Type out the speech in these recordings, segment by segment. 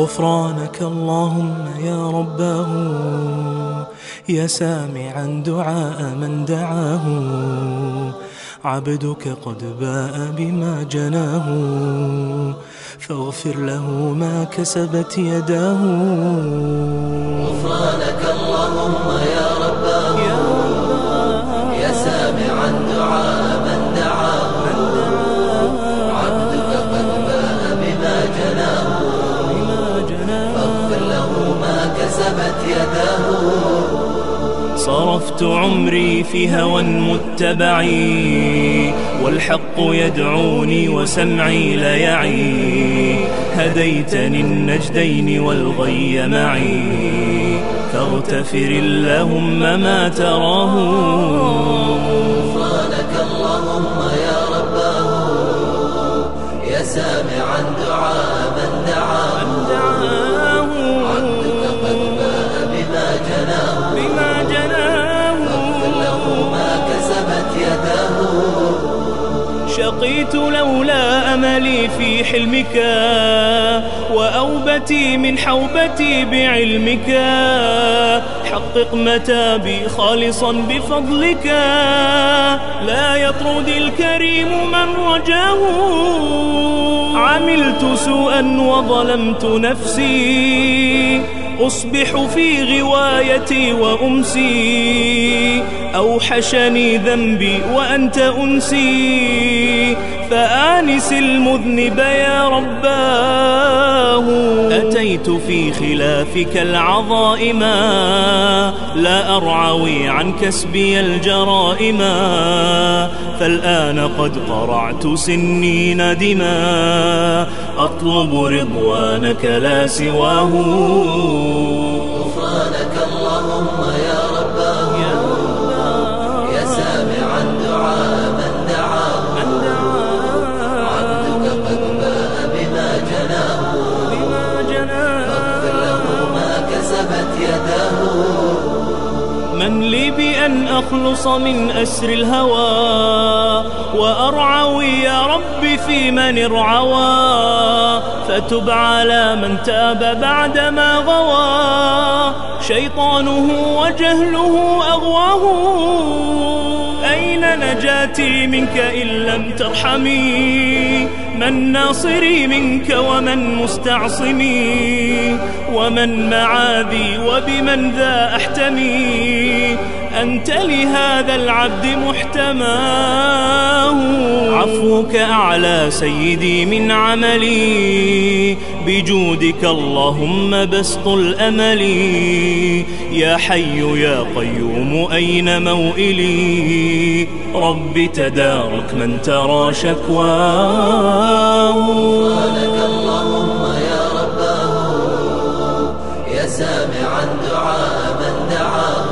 غفرانك اللهم يا رباه، يا سامعا دعاء من دعاه. عبدك قد باء بما جناه، فاغفر له ما كسبت يداه. غفرانك اللهم يا رباه، يا سامعا دعاء من دعاه. عبدك قد باء بما جناه، فاغفر له ما كسبت يداه. صرفت عمري في هوى متبعي، والحق يدعوني وسمعي لا يعي. هديتني النجدين والغي معي، فاغتفر اللهم ما تراه. غفرانك اللهم يا رباه، يا سامعا دعاء من دعاه. عبدك قد باء بما جناه، فاغفر له ما كسبت يداه. شقيت لولا أملي في حلمك، وأوبتي من حوبتي بعلمك. حقق متابي خالصا بفضلك، لا يطرد الكريم من رجاه. عملت سوءا وظلمت نفسي، أصبح في غوايتي وأمسي. أوحشني ذنبي وأنت أنسي، فآنس المذنب يا رباه. أتيت في خلافك العظائما، لا أرعوي عن كسبي الجرائما. فالآن قد قرعت سني ندما، أطلب رضوانك لا سواه. غفرانك اللهم يا رباه، يا سامعا دعاء من دعاه. عبدك قد باء بما جناه، فاغفر له ما كسبت يداه. من لي بأن أخلص من أسر الهوى، وأرعوي يا رب في من ارعوى. فتب على من تاب بعدما غوى، شيطانه وجهله أغواه. أين نجاتي منك إن لم ترحمي؟ من ناصري منك ومن مستعصمي؟ ومن معاذي وبمن ذا أحتمي؟ أنت لهذا العبد محتماه. عفوك أعلى سيدي من عملي، بجودك اللهم بسط الأمل. يا حي يا قيوم أين موئلي؟ رب تدارك من ترى شكواه. غفرانك اللهم يا رباه، يا سامعا دعاء من دعاه.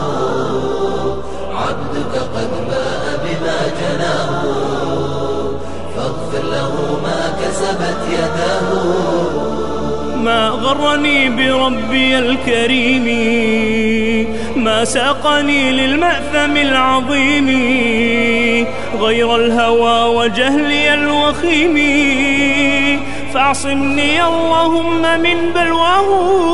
عبدك قد باء بما جناه، فاغفر له ما كسبت يداه. ما غرني بربي الكريم، ما ساقني للمأثم العظيم، غير الهوى وجهلي الوخيم. فاعصمني اللهم من بلواه.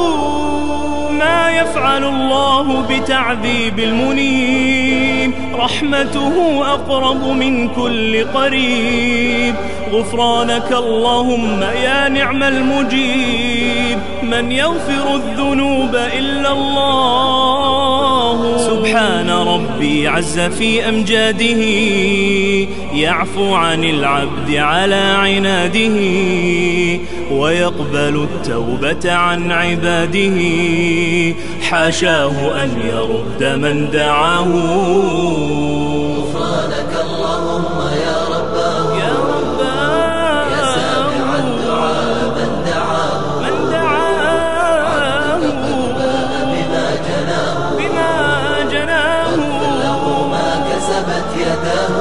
ما يفعل الله بتعذيب المنيب، رحمته أقرب من كل قريب. غفرانك اللهم يا نعم المجيب، من يغفر الذنوب إلا الله. سبحان ربي عز في أمجاده، يعفو عن العبد على عناده، ويقبل التوبة عن عباده. حاشاه أن يرد من دعاه. غفرانك اللهم يا رباه، يا سامعا دعاء من دعاه. عبدك قد باء بما جناه، فاغفر له ما كسبت يداه.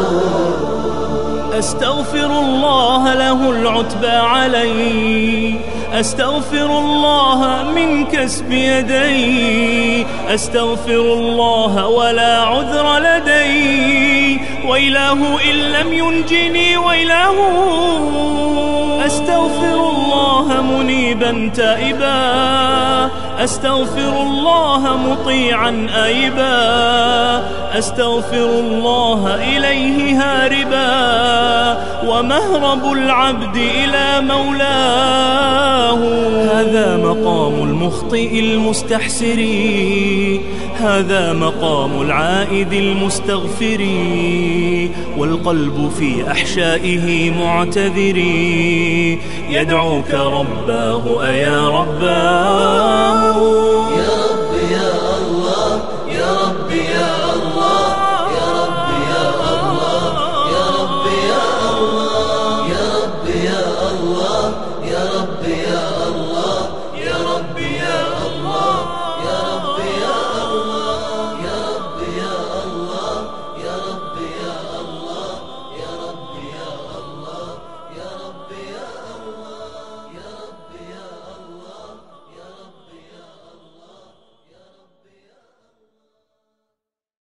أستغفر الله له العتبى علي، أستغفر الله من كسب يدي. أستغفر الله ولا عذر لدي، ويلاه إن لم ينجني ويلاه. أستغفر الله الله منيبا تائبا، أستغفر الله مطيعا آيبا، أستغفر الله إليه هاربا، ومهرب العبد إلى مولاه. هذا مقام المخطئ المستحسر، هذا مقام العائد المستغفر، والقلب في أحشائه معتذر، يدعوك رباه أيا رباه.